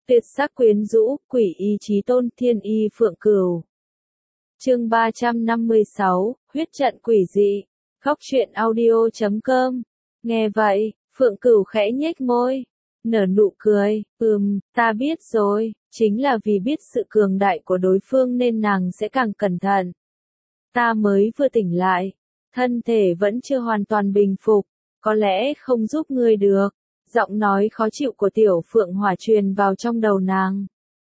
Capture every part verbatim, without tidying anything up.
Tuyệt sắc quyến rũ, quỷ y chí tôn, thiên y phượng cửu. Chương ba trăm năm mươi sáu, huyết trận quỷ dị. Góc truyện audio chấm com. Nghe vậy, Phượng Cửu khẽ nhếch môi, nở nụ cười, ừm, ta biết rồi, chính là vì biết sự cường đại của đối phương nên nàng sẽ càng cẩn thận. Ta mới vừa tỉnh lại, thân thể vẫn chưa hoàn toàn bình phục, có lẽ không giúp ngươi được. Giọng nói khó chịu của tiểu Phượng Hỏa truyền vào trong đầu nàng.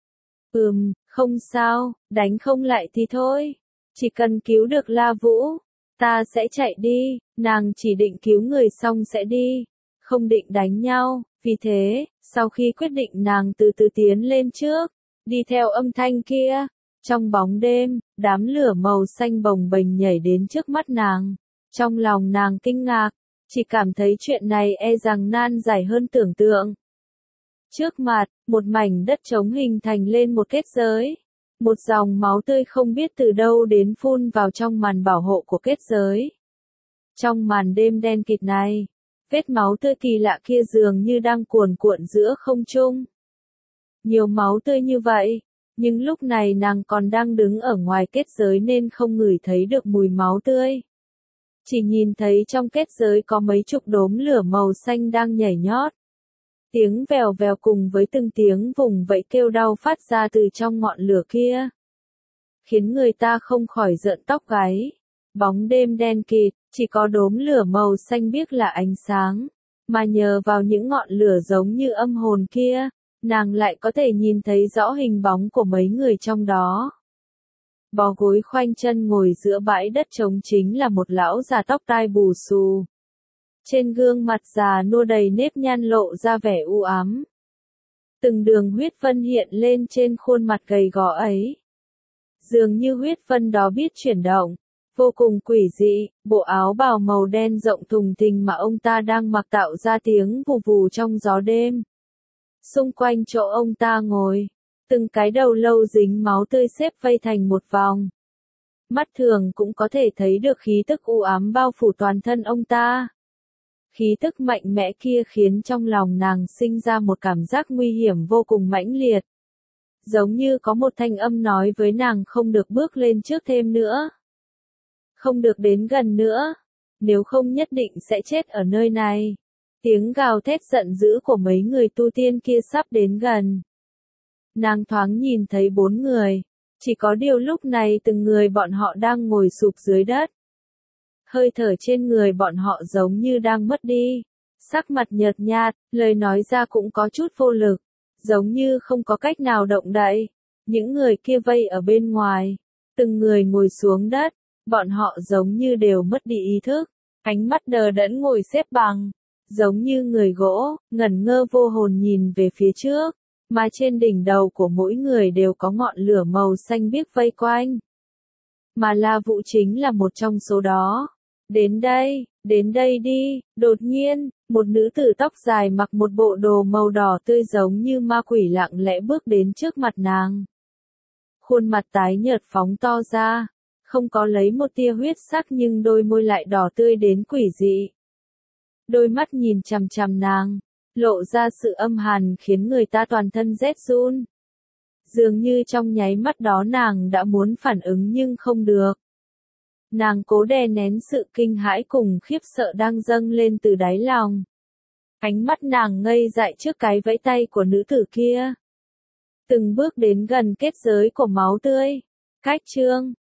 Ừm, không sao, đánh không lại thì thôi. Chỉ cần cứu được La Vũ, ta sẽ chạy đi. Nàng chỉ định cứu người xong sẽ đi, không định đánh nhau. Vì thế, sau khi quyết định nàng từ từ tiến lên trước, đi theo âm thanh kia. Trong bóng đêm, đám lửa màu xanh bồng bềnh nhảy đến trước mắt nàng. Trong lòng nàng kinh ngạc, chỉ cảm thấy chuyện này e rằng nan giải hơn tưởng tượng. Trước mặt, một mảnh đất trống hình thành lên một kết giới. Một dòng máu tươi không biết từ đâu đến phun vào trong màn bảo hộ của kết giới. Trong màn đêm đen kịt này, vết máu tươi kỳ lạ kia dường như đang cuồn cuộn giữa không trung. Nhiều máu tươi như vậy, nhưng lúc này nàng còn đang đứng ở ngoài kết giới nên không ngửi thấy được mùi máu tươi. Chỉ nhìn thấy trong kết giới có mấy chục đốm lửa màu xanh đang nhảy nhót. Tiếng vèo vèo cùng với từng tiếng vùng vẫy kêu đau phát ra từ trong ngọn lửa kia, khiến người ta không khỏi rợn tóc gáy. Bóng đêm đen kịt, chỉ có đốm lửa màu xanh biếc là ánh sáng, mà nhờ vào những ngọn lửa giống như âm hồn kia, nàng lại có thể nhìn thấy rõ hình bóng của mấy người trong đó. Bó gối khoanh chân ngồi giữa bãi đất trống chính là một lão già tóc tai bù xù. Trên gương mặt già nua đầy nếp nhăn lộ ra vẻ u ám. Từng đường huyết vân hiện lên trên khuôn mặt gầy gò ấy. Dường như huyết vân đó biết chuyển động, vô cùng quỷ dị. Bộ áo bào màu đen rộng thùng thình mà ông ta đang mặc tạo ra tiếng vù vù trong gió đêm. Xung quanh chỗ ông ta ngồi, từng cái đầu lâu dính máu tươi xếp vây thành một vòng. Mắt thường cũng có thể thấy được khí tức u ám bao phủ toàn thân ông ta. Khí tức mạnh mẽ kia khiến trong lòng nàng sinh ra một cảm giác nguy hiểm vô cùng mãnh liệt. Giống như có một thanh âm nói với nàng không được bước lên trước thêm nữa. Không được đến gần nữa, nếu không nhất định sẽ chết ở nơi này. Tiếng gào thét giận dữ của mấy người tu tiên kia sắp đến gần. Nàng thoáng nhìn thấy bốn người, chỉ có điều lúc này từng người bọn họ đang ngồi sụp dưới đất. Hơi thở trên người bọn họ giống như đang mất đi, sắc mặt nhợt nhạt, lời nói ra cũng có chút vô lực, giống như không có cách nào động đậy. Những người kia vây ở bên ngoài, từng người ngồi xuống đất, bọn họ giống như đều mất đi ý thức, ánh mắt đờ đẫn ngồi xếp bằng, giống như người gỗ, ngẩn ngơ vô hồn nhìn về phía trước. Mà trên đỉnh đầu của mỗi người đều có ngọn lửa màu xanh biếc vây quanh. Mà La Vũ chính là một trong số đó. Đến đây, đến đây đi. Đột nhiên, một nữ tử tóc dài mặc một bộ đồ màu đỏ tươi giống như ma quỷ lặng lẽ bước đến trước mặt nàng. Khuôn mặt tái nhợt phóng to ra, không có lấy một tia huyết sắc nhưng đôi môi lại đỏ tươi đến quỷ dị. Đôi mắt nhìn chằm chằm nàng, lộ ra sự âm hàn khiến người ta toàn thân rét run. Dường như trong nháy mắt đó nàng đã muốn phản ứng nhưng không được. Nàng cố đè nén sự kinh hãi cùng khiếp sợ đang dâng lên từ đáy lòng. Ánh mắt nàng ngây dại trước cái vẫy tay của nữ tử kia. Từng bước đến gần kết giới của máu tươi. Cách chương,